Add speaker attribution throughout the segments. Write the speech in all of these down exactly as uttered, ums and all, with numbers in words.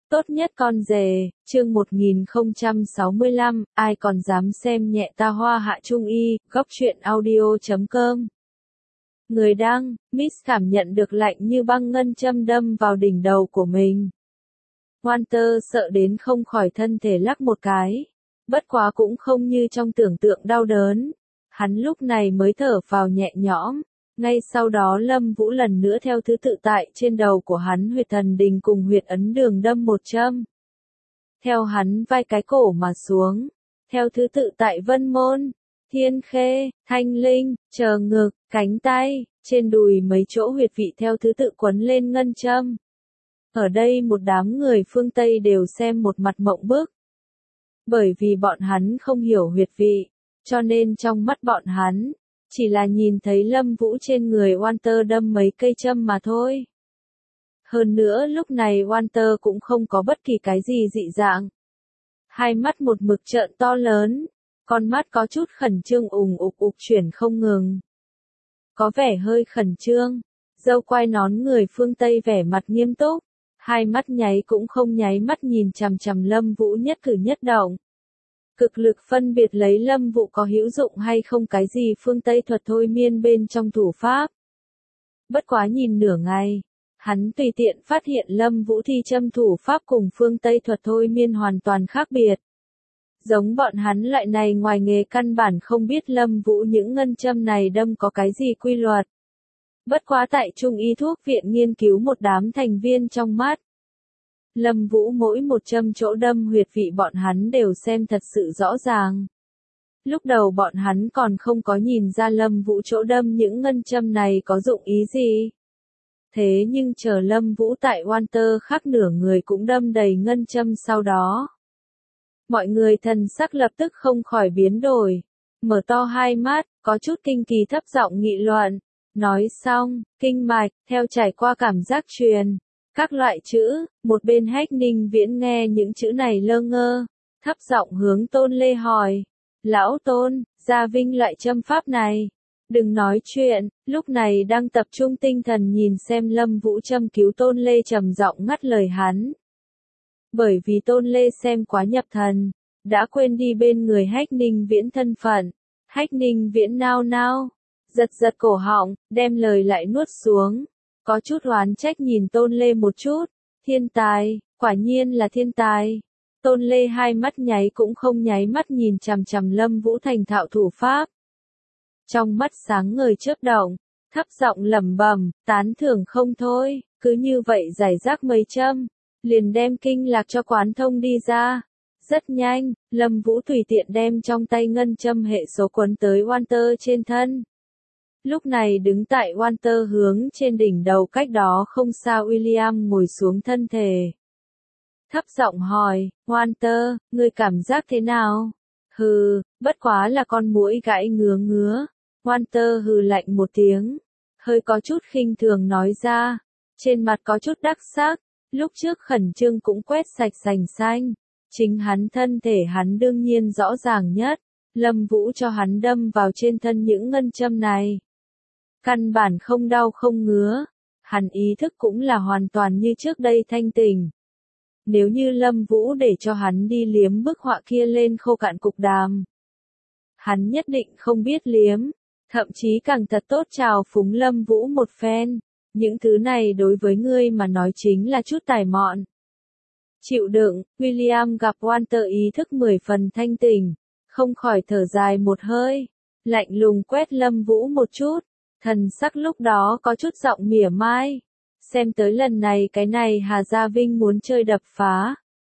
Speaker 1: Tốt nhất con rể, chương một nghìn không trăm sáu mươi lăm, ai còn dám xem nhẹ ta Hoa Hạ Trung Y, góc truyện audio chấm com. Người đăng, Miss cảm nhận được lạnh như băng ngân châm đâm vào đỉnh đầu của mình. Walter sợ đến không khỏi thân thể lắc một cái. Bất quá cũng không như trong tưởng tượng đau đớn. Hắn lúc này mới thở vào nhẹ nhõm. Ngay sau đó Lâm Vũ lần nữa theo thứ tự tại trên đầu của hắn huyệt thần đình cùng huyệt ấn đường đâm một châm. Theo hắn vai cái cổ mà xuống. Theo thứ tự tại vân môn, thiên khê, thanh linh, chờ ngực, cánh tay, trên đùi mấy chỗ huyệt vị theo thứ tự quấn lên ngân châm. Ở đây một đám người phương Tây đều xem một mặt mộng bức. Bởi vì bọn hắn không hiểu huyệt vị, cho nên trong mắt bọn hắn, chỉ là nhìn thấy Lâm Vũ trên người Walter đâm mấy cây châm mà thôi. Hơn nữa lúc này Walter cũng không có bất kỳ cái gì dị dạng. Hai mắt một mực trợn to lớn, con mắt có chút khẩn trương ùng ục ục chuyển không ngừng. Có vẻ hơi khẩn trương, râu quai nón người phương Tây vẻ mặt nghiêm túc, hai mắt nháy cũng không nháy mắt nhìn chằm chằm Lâm Vũ nhất cử nhất động. Cực lực phân biệt lấy Lâm Vũ có hữu dụng hay không cái gì phương Tây thuật thôi miên bên trong thủ pháp. Bất quá nhìn nửa ngày, hắn tùy tiện phát hiện Lâm Vũ thi châm thủ pháp cùng phương Tây thuật thôi miên hoàn toàn khác biệt. Giống bọn hắn loại này ngoài nghề căn bản không biết Lâm Vũ những ngân châm này đâm có cái gì quy luật. Bất quá tại Trung Y Thuốc Viện nghiên cứu một đám thành viên trong mắt. Lâm Vũ mỗi một châm chỗ đâm huyệt vị bọn hắn đều xem thật sự rõ ràng. Lúc đầu bọn hắn còn không có nhìn ra Lâm Vũ chỗ đâm những ngân châm này có dụng ý gì. Thế nhưng chờ Lâm Vũ tại Walter khác nửa người cũng đâm đầy ngân châm sau đó. Mọi người thần sắc lập tức không khỏi biến đổi. Mở to hai mắt, có chút kinh kỳ thấp giọng nghị luận. Nói xong, kinh mạch, theo trải qua cảm giác truyền. Các loại chữ, một bên Hách Ninh Viễn nghe những chữ này lơ ngơ, thấp giọng hướng Tôn Lê hỏi. Lão Tôn, gia vinh loại châm pháp này. Đừng nói chuyện, lúc này đang tập trung tinh thần nhìn xem Lâm Vũ châm cứu Tôn Lê trầm giọng ngắt lời hắn. Bởi vì Tôn Lê xem quá nhập thần, đã quên đi bên người Hách Ninh Viễn thân phận. Hách Ninh Viễn nao nao, giật giật cổ họng, đem lời lại nuốt xuống. Có chút oán trách nhìn Tôn Lê một chút. Thiên tài, quả nhiên là thiên tài. Tôn Lê hai mắt nháy cũng không nháy mắt nhìn chằm chằm Lâm Vũ thành thạo thủ pháp. Trong mắt sáng ngời chớp động, thấp giọng lẩm bẩm, tán thưởng không thôi, cứ như vậy giải rác mấy châm, liền đem kinh lạc cho quán thông đi ra. Rất nhanh, Lâm Vũ tùy tiện đem trong tay ngân châm hệ số quấn tới Walter trên thân. Lúc này đứng tại Walter hướng trên đỉnh đầu cách đó không xa William ngồi xuống thân thể. Thấp giọng hỏi, Walter, ngươi cảm giác thế nào? Hừ, bất quá là con muỗi gãi ngứa ngứa. Walter hừ lạnh một tiếng, hơi có chút khinh thường nói ra, trên mặt có chút đắc sắc, lúc trước khẩn trương cũng quét sạch sành xanh. Chính hắn thân thể hắn đương nhiên rõ ràng nhất, Lâm Vũ cho hắn đâm vào trên thân những ngân châm này. Căn bản không đau không ngứa, hắn ý thức cũng là hoàn toàn như trước đây thanh tỉnh. Nếu như Lâm Vũ để cho hắn đi liếm bức họa kia lên khô cạn cục đàm, hắn nhất định không biết liếm, thậm chí càng thật tốt chào phúng Lâm Vũ một phen. Những thứ này đối với ngươi mà nói chính là chút tài mọn. Chịu đựng, William gặp Walter ý thức mười phần thanh tỉnh, không khỏi thở dài một hơi, lạnh lùng quét Lâm Vũ một chút, thần sắc lúc đó có chút giọng mỉa mai. Xem tới lần này cái này Hà Gia Vinh muốn chơi đập phá.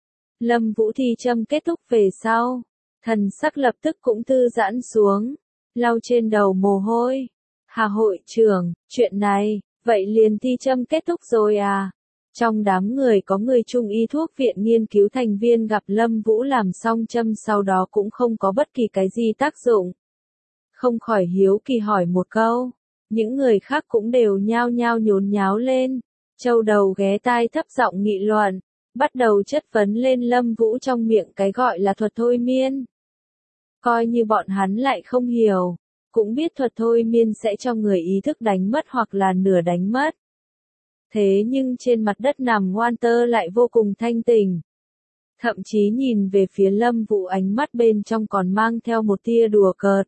Speaker 1: Lâm Vũ thi châm kết thúc về sau, thần sắc lập tức cũng thư giãn xuống, lau trên đầu mồ hôi. Hà hội trưởng, chuyện này, vậy liền thi châm kết thúc rồi à? Trong đám người có người Trung Y Thuốc Viện nghiên cứu thành viên gặp Lâm Vũ làm xong châm sau đó cũng không có bất kỳ cái gì tác dụng. Không khỏi hiếu kỳ hỏi một câu. Những người khác cũng đều nhao nhao nhốn nháo lên, châu đầu ghé tai thấp giọng nghị luận, bắt đầu chất vấn lên Lâm Vũ trong miệng cái gọi là thuật thôi miên. Coi như bọn hắn lại không hiểu, cũng biết thuật thôi miên sẽ cho người ý thức đánh mất hoặc là nửa đánh mất. Thế nhưng trên mặt đất nằm Walter lại vô cùng thanh tỉnh. Thậm chí nhìn về phía Lâm Vũ ánh mắt bên trong còn mang theo một tia đùa cợt.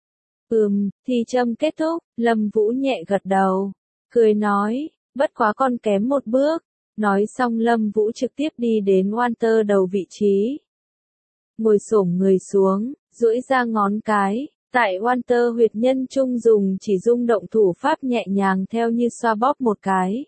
Speaker 1: Ừm, thi châm kết thúc, Lâm Vũ nhẹ gật đầu, cười nói, bất quá con kém một bước. Nói xong Lâm Vũ trực tiếp đi đến Walter đầu vị trí. Ngồi xổm người xuống, duỗi ra ngón cái, tại Walter huyệt nhân trung dùng chỉ rung động thủ pháp nhẹ nhàng theo như xoa bóp một cái.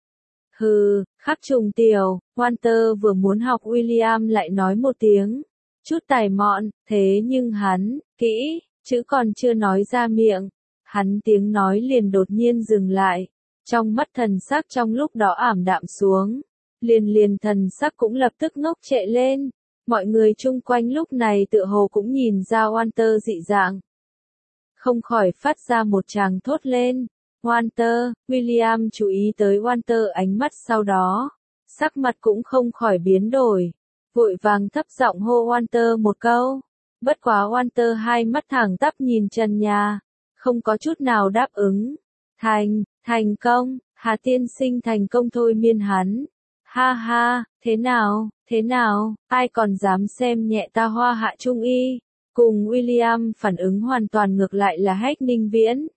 Speaker 1: Hừ, khắc trùng tiểu, Walter vừa muốn học William lại nói một tiếng. Chút tài mọn, thế nhưng hắn, kỹ, chữ còn chưa nói ra miệng. Hắn tiếng nói liền đột nhiên dừng lại. Trong mắt thần sắc trong lúc đó ảm đạm xuống. Liền liền thần sắc cũng lập tức ngốc trệ lên. Mọi người chung quanh lúc này tựa hồ cũng nhìn ra Walter dị dạng. Không khỏi phát ra một tràng thốt lên. Walter, William chú ý tới Walter ánh mắt sau đó. Sắc mặt cũng không khỏi biến đổi. Vội vàng thấp giọng hô Walter một câu. Bất quá Walter hai mắt thẳng tắp nhìn trần nhà. Không có chút nào đáp ứng. Thành, thành công, Hà tiên sinh thành công thôi miên hắn. Ha ha, thế nào, thế nào, ai còn dám xem nhẹ ta Hoa Hạ Trung Y. Cùng William phản ứng hoàn toàn ngược lại là Hách Ninh Viễn.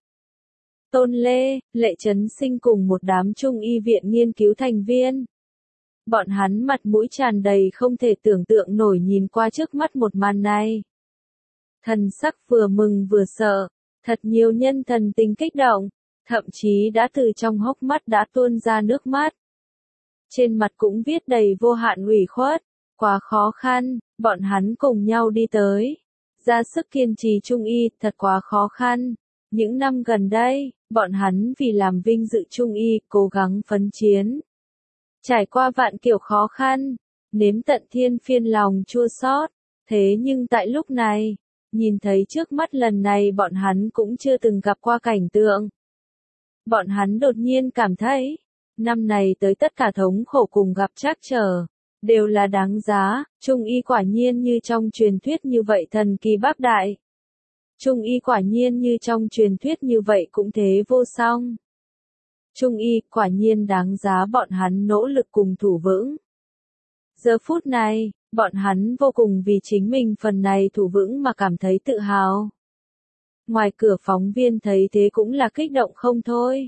Speaker 1: Tôn Lê, Lệ Trấn Sinh cùng một đám Trung Y viện nghiên cứu thành viên. Bọn hắn mặt mũi tràn đầy không thể tưởng tượng nổi nhìn qua trước mắt một màn này. Thần sắc vừa mừng vừa sợ, thật nhiều nhân thần tình kích động, thậm chí đã từ trong hốc mắt đã tuôn ra nước mắt. Trên mặt cũng viết đầy vô hạn ủy khuất, quá khó khăn, bọn hắn cùng nhau đi tới. Ra sức kiên trì Trung Y, thật quá khó khăn. Những năm gần đây, bọn hắn vì làm vinh dự Trung Y, cố gắng phấn chiến. Trải qua vạn kiểu khó khăn, nếm tận thiên phiên lòng chua xót. Thế nhưng tại lúc này, nhìn thấy trước mắt lần này bọn hắn cũng chưa từng gặp qua cảnh tượng. Bọn hắn đột nhiên cảm thấy, năm này tới tất cả thống khổ cùng gặp trắc trở, đều là đáng giá. Trung Y quả nhiên như trong truyền thuyết như vậy thần kỳ bác đại. Trung Y quả nhiên như trong truyền thuyết như vậy cũng thế vô song. Trung Y quả nhiên đáng giá bọn hắn nỗ lực cùng thủ vững. Giờ phút này, bọn hắn vô cùng vì chính mình phần này thủ vững mà cảm thấy tự hào. Ngoài cửa phóng viên thấy thế cũng là kích động không thôi.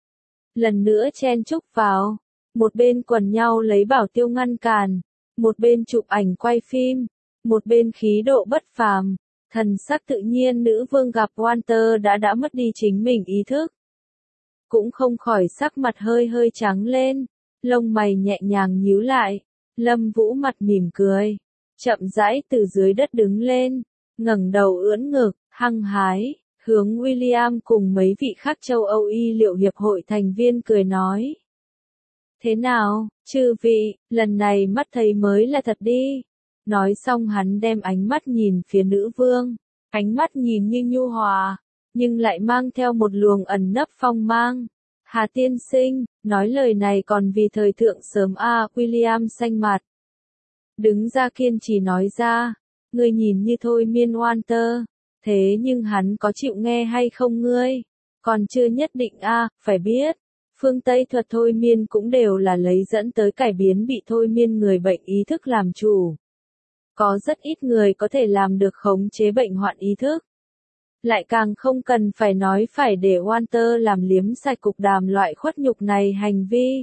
Speaker 1: Lần nữa chen chúc vào, một bên quần nhau lấy bảo tiêu ngăn cản, một bên chụp ảnh quay phim, một bên khí độ bất phàm, thần sắc tự nhiên nữ vương gặp Walter đã đã mất đi chính mình ý thức. Cũng không khỏi sắc mặt hơi hơi trắng lên, lông mày nhẹ nhàng nhíu lại, Lâm Vũ mặt mỉm cười, chậm rãi từ dưới đất đứng lên, ngẩng đầu ưỡn ngực, hăng hái, hướng William cùng mấy vị khác châu Âu y liệu hiệp hội thành viên cười nói. Thế nào, chư vị, lần này mắt thấy mới là thật đi. Nói xong hắn đem ánh mắt nhìn phía nữ vương, ánh mắt nhìn như nhu hòa, nhưng lại mang theo một luồng ẩn nấp phong mang. Hà tiên sinh, nói lời này còn vì thời thượng sớm a à, William xanh mặt. Đứng ra kiên trì nói ra, ngươi nhìn như thôi miên Walter, thế nhưng hắn có chịu nghe hay không ngươi? Còn chưa nhất định a à, phải biết. Phương Tây thuật thôi miên cũng đều là lấy dẫn tới cải biến bị thôi miên người bệnh ý thức làm chủ. Có rất ít người có thể làm được khống chế bệnh hoạn ý thức. Lại càng không cần phải nói phải để Walter làm liếm sạch cục đàm loại khuất nhục này hành vi.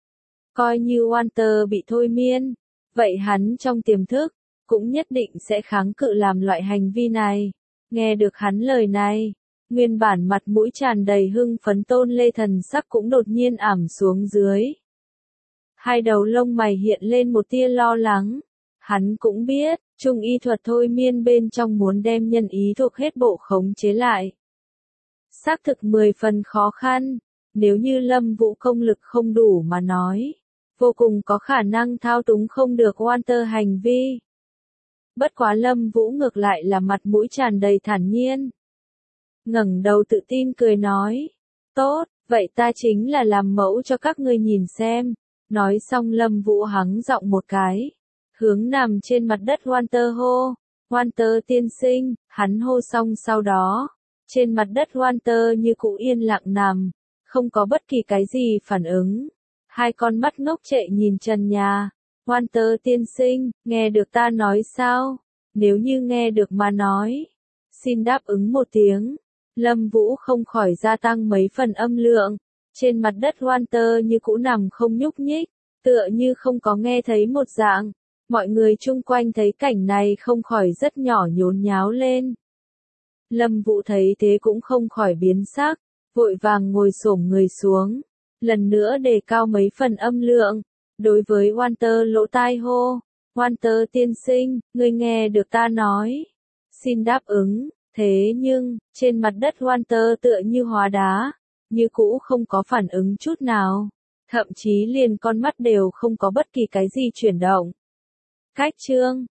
Speaker 1: Coi như Walter bị thôi miên, vậy hắn trong tiềm thức, cũng nhất định sẽ kháng cự làm loại hành vi này. Nghe được hắn lời này, nguyên bản mặt mũi tràn đầy hưng phấn Tôn Lê thần sắc cũng đột nhiên ảm xuống dưới. Hai đầu lông mày hiện lên một tia lo lắng. Hắn cũng biết, Trung Y thuật thôi miên bên trong muốn đem nhân ý thuộc hết bộ khống chế lại. Xác thực mười phần khó khăn, nếu như Lâm Vũ công lực không đủ mà nói, vô cùng có khả năng thao túng không được Walter hành vi. Bất quá Lâm Vũ ngược lại là mặt mũi tràn đầy thản nhiên. Ngẩng đầu tự tin cười nói, tốt, vậy ta chính là làm mẫu cho các ngươi nhìn xem. Nói xong Lâm Vũ hắng giọng một cái. Hướng nằm trên mặt đất Walter hô, Walter tiên sinh, hắn hô xong sau đó, trên mặt đất Walter như cũ yên lặng nằm, không có bất kỳ cái gì phản ứng, hai con mắt ngốc trệ nhìn trần nhà. Walter tiên sinh, nghe được ta nói sao? Nếu như nghe được mà nói, xin đáp ứng một tiếng. Lâm Vũ không khỏi gia tăng mấy phần âm lượng. Trên mặt đất Walter như cũ nằm không nhúc nhích, tựa như không có nghe thấy một dạng. Mọi người chung quanh thấy cảnh này không khỏi rất nhỏ nhốn nháo lên. Lâm Vũ thấy thế cũng không khỏi biến sắc, vội vàng ngồi xổm người xuống, lần nữa đề cao mấy phần âm lượng, đối với Walter lỗ tai hô, Walter tiên sinh, ngươi nghe được ta nói, xin đáp ứng, thế nhưng, trên mặt đất Walter tựa như hóa đá, như cũ không có phản ứng chút nào, thậm chí liền con mắt đều không có bất kỳ cái gì chuyển động. Cách chương